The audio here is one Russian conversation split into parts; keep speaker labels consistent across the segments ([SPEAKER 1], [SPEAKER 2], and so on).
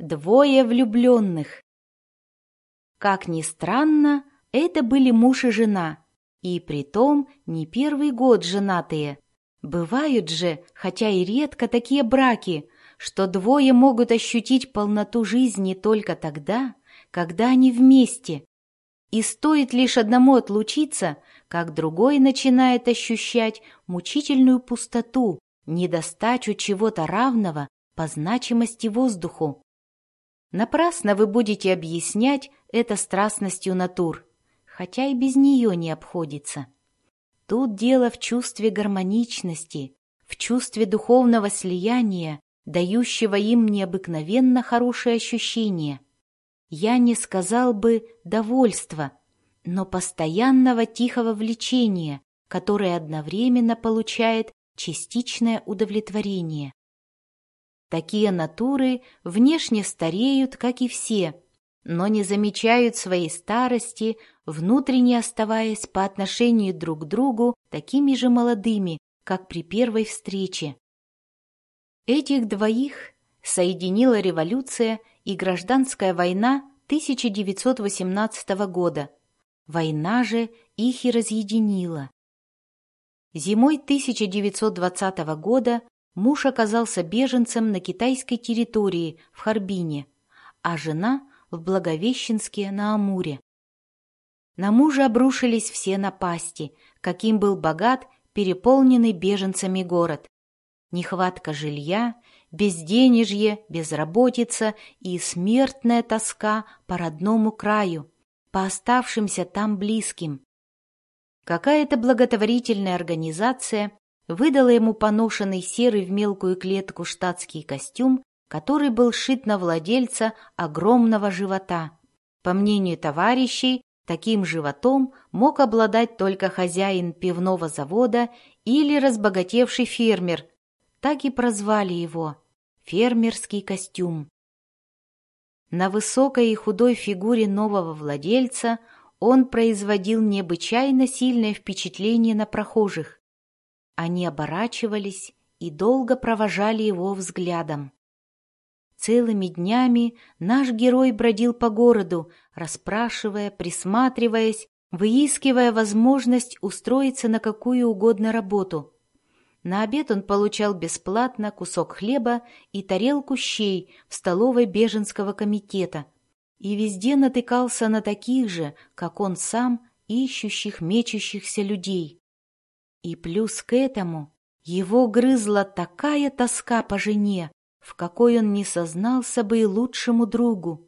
[SPEAKER 1] Двое влюбленных. Как ни странно, это были муж и жена, и притом не первый год женатые. Бывают же, хотя и редко, такие браки, что двое могут ощутить полноту жизни только тогда, когда они вместе. И стоит лишь одному отлучиться, как другой начинает ощущать мучительную пустоту, недостачу чего-то равного по значимости воздуху. Напрасно вы будете объяснять это страстностью натур, хотя и без нее не обходится. Тут дело в чувстве гармоничности, в чувстве духовного слияния, дающего им необыкновенно хорошие ощущения. Я не сказал бы довольства, но постоянного тихого влечения, которое одновременно получает частичное удовлетворение. Такие натуры внешне стареют, как и все, но не замечают своей старости, внутренне оставаясь по отношению друг к другу такими же молодыми, как при первой встрече. Этих двоих соединила революция и гражданская война 1918 года. Война же их и разъединила. Зимой 1920 года муж оказался беженцем на китайской территории в Харбине, а жена — в Благовещенске на Амуре. На мужа обрушились все напасти, каким был богат переполненный беженцами город. Нехватка жилья, безденежье, безработица и смертная тоска по родному краю, по оставшимся там близким. Какая-то благотворительная организация выдала ему поношенный серый в мелкую клетку штатский костюм, который был сшит на владельца огромного живота. По мнению товарищей, таким животом мог обладать только хозяин пивного завода или разбогатевший фермер. Так и прозвали его — фермерский костюм. На высокой и худой фигуре нового владельца он производил необычайно сильное впечатление на прохожих. Они оборачивались и долго провожали его взглядом. Целыми днями наш герой бродил по городу, расспрашивая, присматриваясь, выискивая возможность устроиться на какую угодно работу. На обед он получал бесплатно кусок хлеба и тарелку щей в столовой беженского комитета и везде натыкался на таких же, как он сам, ищущих, мечущихся людей. И плюс к этому его грызла такая тоска по жене, в какой он не сознался бы и лучшему другу.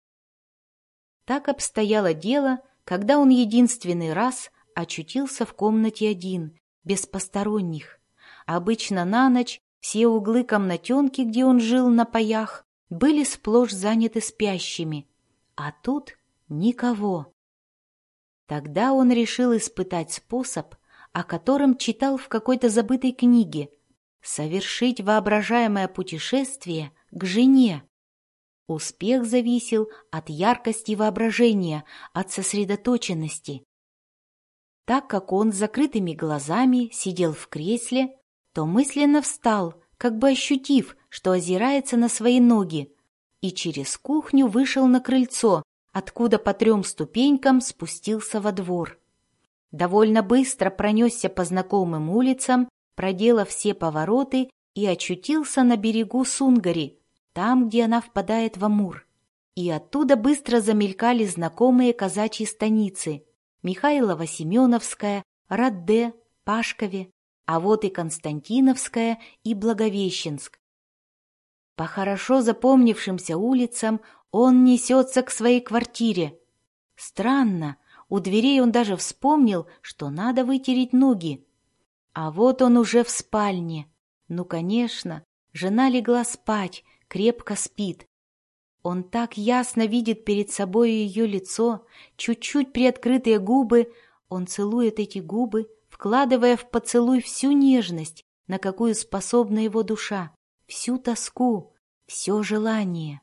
[SPEAKER 1] Так обстояло дело, когда он единственный раз очутился в комнате один, без посторонних. Обычно на ночь все углы комнатенки, где он жил на паях, были сплошь заняты спящими, а тут никого. Тогда он решил испытать способ, о котором читал в какой-то забытой книге, совершить воображаемое путешествие к жене. Успех зависел от яркости воображения, от сосредоточенности. Так как он с закрытыми глазами сидел в кресле, то мысленно встал, как бы ощутив, что озирается на свои ноги, и через кухню вышел на крыльцо, откуда по 3 ступенькам спустился во двор. Довольно быстро пронесся по знакомым улицам, проделав все повороты, и очутился на берегу Сунгари, там, где она впадает в Амур. И оттуда быстро замелькали знакомые казачьи станицы — Михайлово-Семеновская, Радде, Пашкове, а вот и Константиновская и Благовещенск. По хорошо запомнившимся улицам он несется к своей квартире. Странно, у дверей он даже вспомнил, что надо вытереть ноги. А вот он уже в спальне. Ну, конечно, жена легла спать, крепко спит. Он так ясно видит перед собой ее лицо, чуть-чуть приоткрытые губы. Он целует эти губы, вкладывая в поцелуй всю нежность, на какую способна его душа, всю тоску, все желание.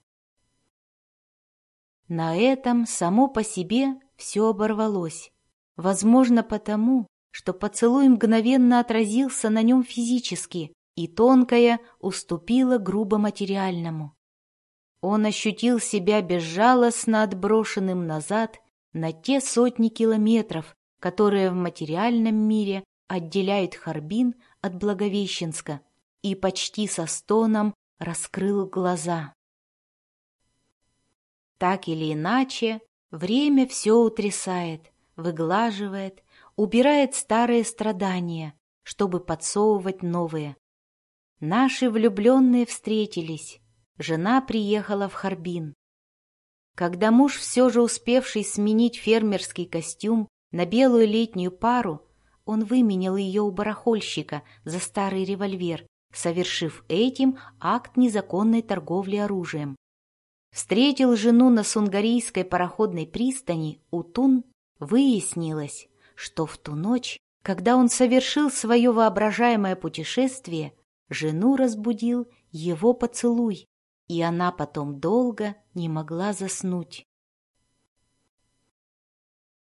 [SPEAKER 1] На этом само по себе все оборвалось. Возможно, потому, что поцелуй мгновенно отразился на нем физически, и тонкое уступило грубо материальному. Он ощутил себя безжалостно отброшенным назад на те сотни километров, которые в материальном мире отделяют Харбин от Благовещенска, и почти со стоном раскрыл глаза. Так или иначе, время все утрясает, выглаживает, убирает старые страдания, чтобы подсовывать новые. Наши влюбленные встретились, жена приехала в Харбин. Когда муж, все же успевший сменить фермерский костюм на белую летнюю пару, он выменял ее у барахольщика за старый револьвер, совершив этим акт незаконной торговли оружием. Встретил жену на Сунгарийской пароходной пристани Утун, выяснилось, что в ту ночь, когда он совершил свое воображаемое путешествие, жену разбудил его поцелуй, и она потом долго не могла заснуть.